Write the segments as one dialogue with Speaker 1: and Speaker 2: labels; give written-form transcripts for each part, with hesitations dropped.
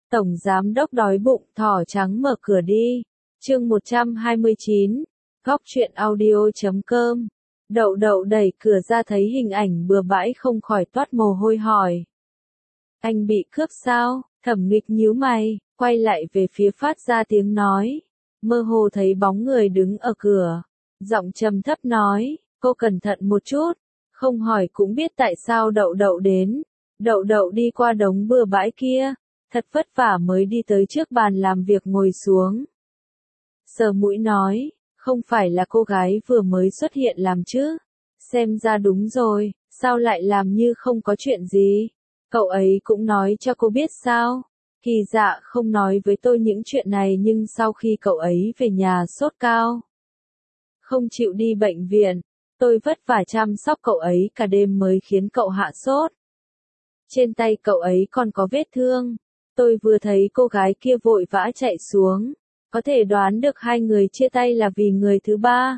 Speaker 1: Tổng giám đốc đói bụng, thỏ trắng mở cửa đi. Chương 129, Góc truyện audio.com. Đậu đậu đẩy cửa ra thấy hình ảnh bừa bãi không khỏi toát mồ hôi hỏi. Anh bị cướp sao? Thẩm Nghịch nhíu mày, quay lại về phía phát ra tiếng nói. Mơ hồ thấy bóng người đứng ở cửa. Giọng trầm thấp nói, cô cẩn thận một chút. Không hỏi cũng biết tại sao đậu đậu đến. Đậu đậu đi qua đống bừa bãi kia. Thật vất vả mới đi tới trước bàn làm việc ngồi xuống. Sờ mũi nói, không phải là cô gái vừa mới xuất hiện làm chứ? Xem ra đúng rồi, sao lại làm như không có chuyện gì? Cậu ấy cũng nói cho cô biết sao? Kỳ Dạ không nói với tôi những chuyện này nhưng sau khi cậu ấy về nhà sốt cao, không chịu đi bệnh viện, tôi vất vả chăm sóc cậu ấy cả đêm mới khiến cậu hạ sốt. Trên tay cậu ấy còn có vết thương. Tôi vừa thấy cô gái kia vội vã chạy xuống, có thể đoán được hai người chia tay là vì người thứ ba.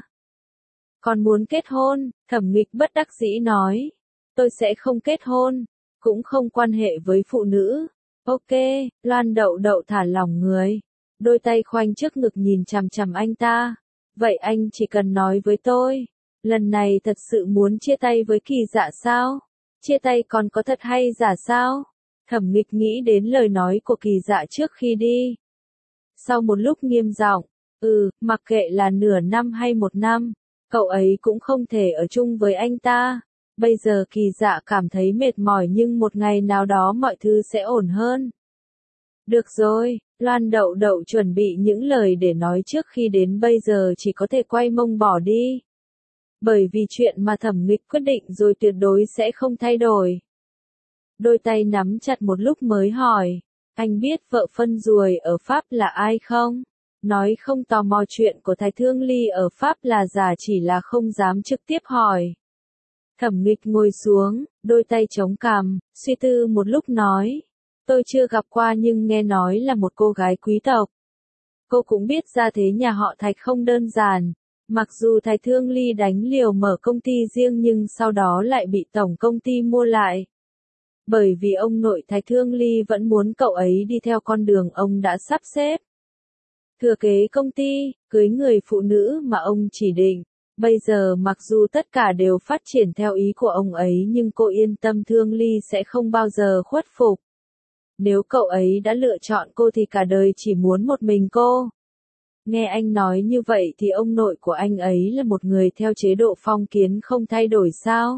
Speaker 1: Còn muốn kết hôn, Thẩm Nghịch bất đắc dĩ nói. Tôi sẽ không kết hôn, cũng không quan hệ với phụ nữ. Ok, Loan đậu đậu thả lỏng người. Đôi tay khoanh trước ngực nhìn chằm chằm anh ta. Vậy anh chỉ cần nói với tôi. Lần này thật sự muốn chia tay với Kỳ Dạ sao? Chia tay còn có thật hay giả sao? Thẩm Nghịch nghĩ đến lời nói của Kỳ Dạ trước khi đi. Sau một lúc nghiêm giọng, mặc kệ là nửa năm hay một năm, cậu ấy cũng không thể ở chung với anh ta. Bây giờ Kỳ Dạ cảm thấy mệt mỏi nhưng một ngày nào đó mọi thứ sẽ ổn hơn. Được rồi, Loan đậu đậu chuẩn bị những lời để nói trước khi đến bây giờ chỉ có thể quay mông bỏ đi. Bởi vì chuyện mà Thẩm Nghịch quyết định rồi tuyệt đối sẽ không thay đổi. Đôi tay nắm chặt một lúc mới hỏi, anh biết vợ phân ruồi ở Pháp là ai không? Nói không tò mò chuyện của Thái Thương Ly ở Pháp là giả chỉ là không dám trực tiếp hỏi. Thẩm Nghịch ngồi xuống, đôi tay chống cằm, suy tư một lúc nói, tôi chưa gặp qua nhưng nghe nói là một cô gái quý tộc. Cô cũng biết gia thế nhà họ Thạch không đơn giản. Mặc dù Thái Thương Ly đánh liều mở công ty riêng nhưng sau đó lại bị tổng công ty mua lại. Bởi vì ông nội Thái Thương Ly vẫn muốn cậu ấy đi theo con đường ông đã sắp xếp. Thừa kế công ty, cưới người phụ nữ mà ông chỉ định. Bây giờ mặc dù tất cả đều phát triển theo ý của ông ấy nhưng cô yên tâm Thương Ly sẽ không bao giờ khuất phục. Nếu cậu ấy đã lựa chọn cô thì cả đời chỉ muốn một mình cô. Nghe anh nói như vậy thì ông nội của anh ấy là một người theo chế độ phong kiến không thay đổi sao?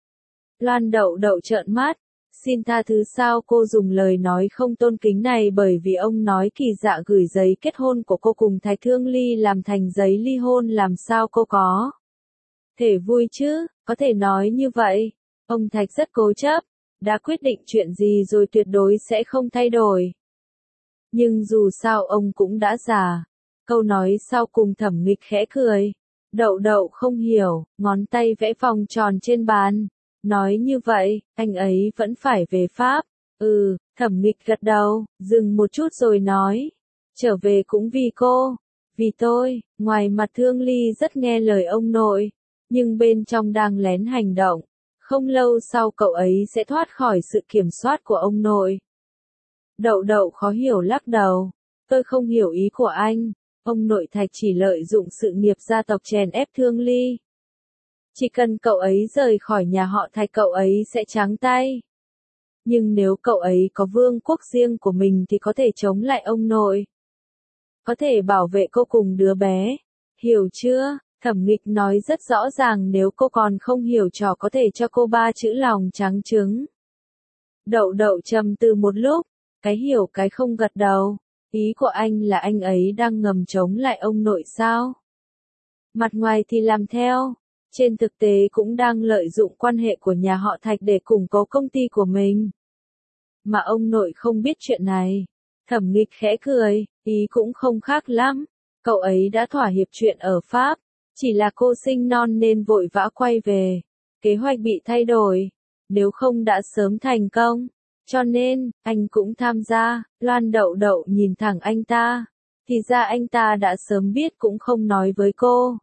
Speaker 1: Loan đậu đậu trợn mắt. Xin tha thứ sao cô dùng lời nói không tôn kính này bởi vì ông nói Kỳ Dạ gửi giấy kết hôn của cô cùng Thái Thương Ly làm thành giấy ly hôn làm sao cô có thể vui chứ, có thể nói như vậy. Ông Thạch rất cố chấp, đã quyết định chuyện gì rồi tuyệt đối sẽ không thay đổi. Nhưng dù sao ông cũng đã già. Câu nói sau cùng Thẩm Nghịch khẽ cười. Đậu đậu không hiểu, ngón tay vẽ vòng tròn trên bàn. Nói như vậy, anh ấy vẫn phải về Pháp. Thẩm Nghịch gật đầu, dừng một chút rồi nói. Trở về cũng vì cô. Vì tôi, ngoài mặt Thương Ly rất nghe lời ông nội. Nhưng bên trong đang lén hành động. Không lâu sau cậu ấy sẽ thoát khỏi sự kiểm soát của ông nội. Đậu đậu khó hiểu lắc đầu. Tôi không hiểu ý của anh. Ông nội Thạch chỉ lợi dụng sự nghiệp gia tộc chèn ép Thương Ly. Chỉ cần cậu ấy rời khỏi nhà họ Thạch cậu ấy sẽ trắng tay. Nhưng nếu cậu ấy có vương quốc riêng của mình thì có thể chống lại ông nội. Có thể bảo vệ cô cùng đứa bé. Hiểu chưa? Thẩm Nghịch nói rất rõ ràng nếu cô còn không hiểu trò có thể cho cô 3 chữ lòng trắng trứng. Đậu đậu trầm tư một lúc, cái hiểu cái không gật đầu. Ý của anh là anh ấy đang ngầm chống lại ông nội sao? Mặt ngoài thì làm theo. Trên thực tế cũng đang lợi dụng quan hệ của nhà họ Thạch để củng cố công ty của mình. Mà ông nội không biết chuyện này. Thẩm Nghịch khẽ cười, ý cũng không khác lắm. Cậu ấy đã thỏa hiệp chuyện ở Pháp. Chỉ là cô sinh non nên vội vã quay về. Kế hoạch bị thay đổi. Nếu không đã sớm thành công. Cho nên, anh cũng tham gia. Loan đậu đậu nhìn thẳng anh ta. Thì ra anh ta đã sớm biết cũng không nói với cô.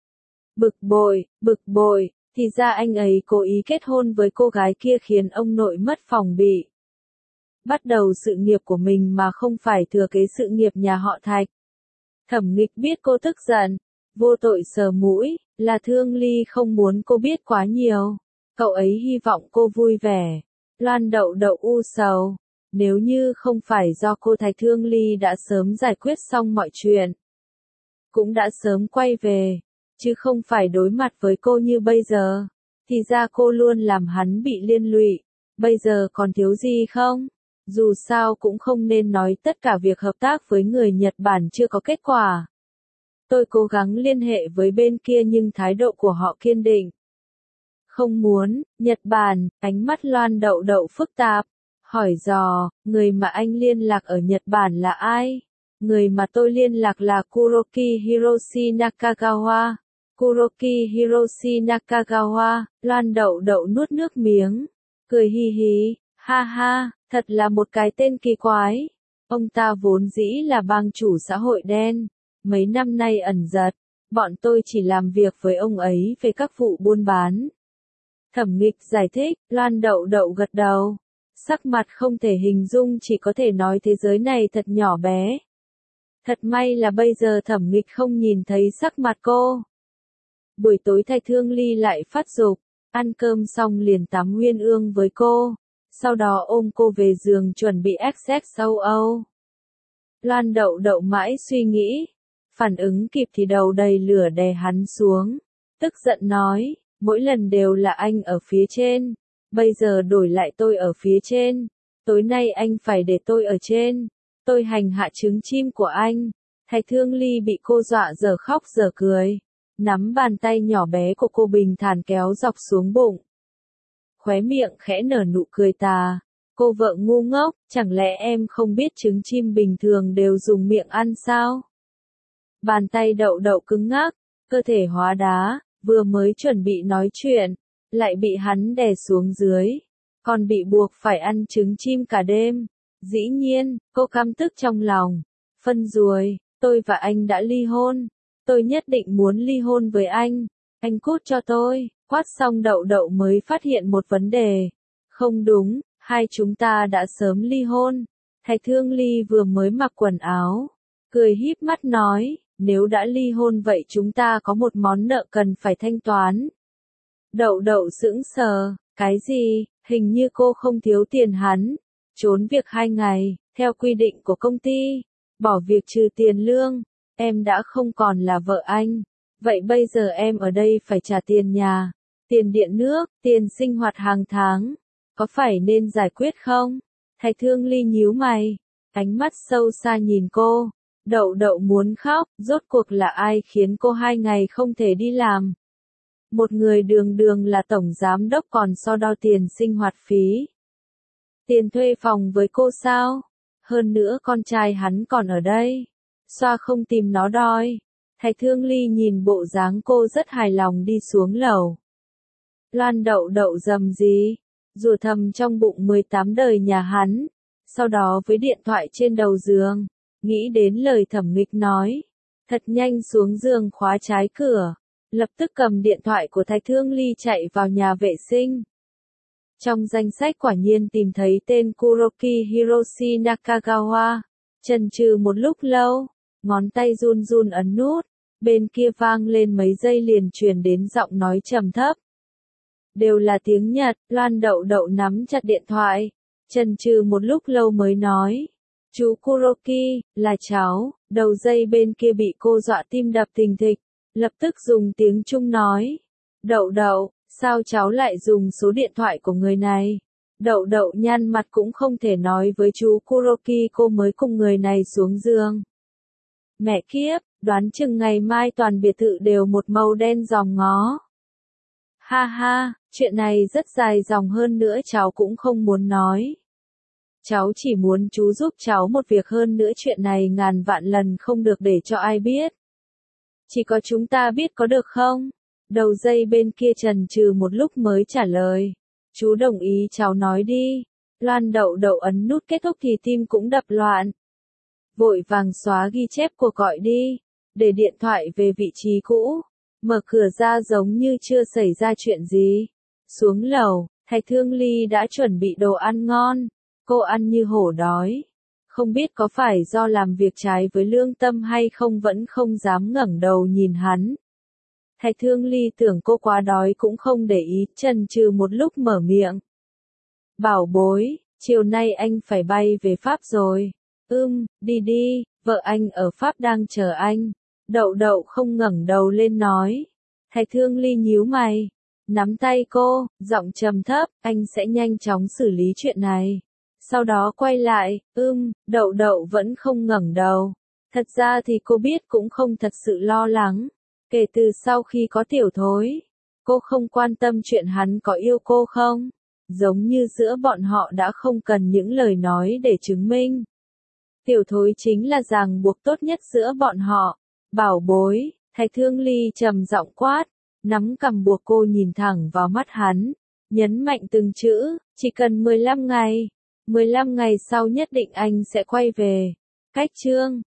Speaker 1: Bực bội, thì ra anh ấy cố ý kết hôn với cô gái kia khiến ông nội mất phòng bị. bắt đầu sự nghiệp của mình mà không phải thừa kế sự nghiệp nhà họ Thạch. Thẩm Nghịch biết cô tức giận, vô tội sờ mũi, là Thương Ly không muốn cô biết quá nhiều. Cậu ấy hy vọng cô vui vẻ. Loan Đậu Đậu u sầu. Nếu như không phải do cô Thạch, Thương Ly đã sớm giải quyết xong mọi chuyện. Cũng đã sớm quay về, chứ không phải đối mặt với cô như bây giờ. Thì ra cô luôn làm hắn bị liên lụy. Bây giờ còn thiếu gì không? Dù sao cũng không nên nói tất cả việc hợp tác với người Nhật Bản chưa có kết quả. Tôi cố gắng liên hệ với bên kia nhưng thái độ của họ kiên định. Không muốn, Nhật Bản, ánh mắt Loan Đậu Đậu phức tạp. Hỏi dò, người mà anh liên lạc ở Nhật Bản là ai? Người mà tôi liên lạc là Kuroki Hiroshi Nakagawa. Kuroki Hiroshi Nakagawa, Loan Đậu Đậu nuốt nước miếng. Cười hi hi, ha ha, thật là một cái tên kỳ quái. Ông ta vốn dĩ là bang chủ xã hội đen. Mấy năm nay ẩn giật, bọn tôi chỉ làm việc với ông ấy về các vụ buôn bán. Thẩm Nghịch giải thích, Loan Đậu Đậu gật đầu. Sắc mặt không thể hình dung, chỉ có thể nói thế giới này thật nhỏ bé. Thật may là bây giờ Thẩm Nghịch không nhìn thấy sắc mặt cô. Buổi tối Thạch Thương Ly lại phát dục, ăn cơm xong liền tắm Nguyên Ương với cô, sau đó ôm cô về giường chuẩn bị XXOO. Loan Đậu Đậu mãi suy nghĩ, phản ứng kịp thì đầu đầy lửa đè hắn xuống, tức giận nói, mỗi lần đều là anh ở phía trên, bây giờ đổi lại tôi ở phía trên, tối nay anh phải để tôi ở trên, tôi hành hạ trứng chim của anh. Thạch Thương Ly bị cô dọa dở khóc dở cười, nắm bàn tay nhỏ bé của cô bình thản kéo dọc xuống bụng. Khóe miệng khẽ nở nụ cười tà, cô vợ ngu ngốc, chẳng lẽ em không biết trứng chim bình thường đều dùng miệng ăn sao? Bàn tay Đậu Đậu cứng ngắc, cơ thể hóa đá, vừa mới chuẩn bị nói chuyện, lại bị hắn đè xuống dưới, còn bị buộc phải ăn trứng chim cả đêm. Dĩ nhiên, cô căm tức trong lòng, phân ruồi, tôi và anh đã ly hôn, tôi nhất định muốn ly hôn với anh cút cho tôi. Quát xong Đậu Đậu mới phát hiện một vấn đề. Không đúng, hai chúng ta đã sớm ly hôn. Thạch Thương Ly vừa mới mặc quần áo, cười híp mắt nói, nếu đã ly hôn vậy chúng ta có một món nợ cần phải thanh toán. Đậu Đậu sững sờ, cái gì, hình như cô không thiếu tiền hắn. Trốn việc 2 ngày, theo quy định của công ty, bỏ việc trừ tiền lương, em đã không còn là vợ anh. Vậy bây giờ em ở đây phải trả tiền nhà, tiền điện nước, tiền sinh hoạt hàng tháng. Có phải nên giải quyết không? Thạch Thương Ly nhíu mày, ánh mắt sâu xa nhìn cô. Đậu Đậu muốn khóc, rốt cuộc là ai khiến cô 2 ngày không thể đi làm? Một người đường đường là tổng giám đốc còn so đo tiền sinh hoạt phí. Tiền thuê phòng với cô sao? Hơn nữa con trai hắn còn ở đây. Xoa không tìm nó đòi. Thạch Thương Ly nhìn bộ dáng cô rất hài lòng đi xuống lầu. Loan Đậu Đậu rầm gì? Rủa thầm trong bụng 18 đời nhà hắn. Sau đó với điện thoại trên đầu giường, nghĩ đến lời Thẩm Nghịch nói. Thật nhanh xuống giường khóa trái cửa. Lập tức cầm điện thoại của Thạch Thương Ly chạy vào nhà vệ sinh. Trong danh sách quả nhiên tìm thấy tên Kuroki Hiroshi Nakagawa. Chần chừ một lúc lâu, ngón tay run run ấn nút, bên kia vang lên mấy giây liền truyền đến giọng nói trầm thấp. Đều là tiếng Nhật, Loan Đậu Đậu nắm chặt điện thoại, chần chừ một lúc lâu mới nói. Chú Kuroki, là cháu, đầu dây bên kia bị cô dọa tim đập thình thịch, lập tức dùng tiếng Trung nói. Đậu Đậu, sao cháu lại dùng số điện thoại của người này? Đậu Đậu nhăn mặt cũng không thể nói với chú Kuroki cô mới cùng người này xuống giường. Mẹ kiếp, đoán chừng ngày mai toàn biệt thự đều một màu đen ròm ngó. Ha ha, chuyện này rất dài dòng hơn nữa cháu cũng không muốn nói. Cháu chỉ muốn chú giúp cháu một việc hơn nữa, chuyện này ngàn vạn lần không được để cho ai biết. Chỉ có chúng ta biết có được không? Đầu dây bên kia chần chừ một lúc mới trả lời. Chú đồng ý cháu nói đi. Loan Đậu Đậu ấn nút kết thúc thì tim cũng đập loạn. Vội vàng xóa ghi chép cuộc gọi đi. Để điện thoại về vị trí cũ. Mở cửa ra giống như chưa xảy ra chuyện gì. Xuống lầu, Thạch Thương Ly đã chuẩn bị đồ ăn ngon. Cô ăn như hổ đói. Không biết có phải do làm việc trái với lương tâm hay không vẫn không dám ngẩng đầu nhìn hắn. Thạch Thương Ly tưởng cô quá đói cũng không để ý, chần chừ một lúc mở miệng. Bảo bối, chiều nay anh phải bay về Pháp rồi. Đi đi, vợ anh ở Pháp đang chờ anh. Đậu đậu không ngẩng đầu lên nói. Thạch Thương Ly nhíu mày, nắm tay cô, giọng trầm thấp, anh sẽ nhanh chóng xử lý chuyện này. Sau đó quay lại, đậu đậu vẫn không ngẩng đầu. Thật ra thì cô biết cũng không thật sự lo lắng. Kể từ sau khi có Tiểu Thối, cô không quan tâm chuyện hắn có yêu cô không. Giống như giữa bọn họ đã không cần những lời nói để chứng minh. Tiểu Thối chính là ràng buộc tốt nhất giữa bọn họ. Bảo bối, Thạch Thương Ly trầm giọng quát, nắm cằm buộc cô nhìn thẳng vào mắt hắn, nhấn mạnh từng chữ, chỉ cần 15 ngày. 15 ngày sau nhất định anh sẽ quay về. Cách chương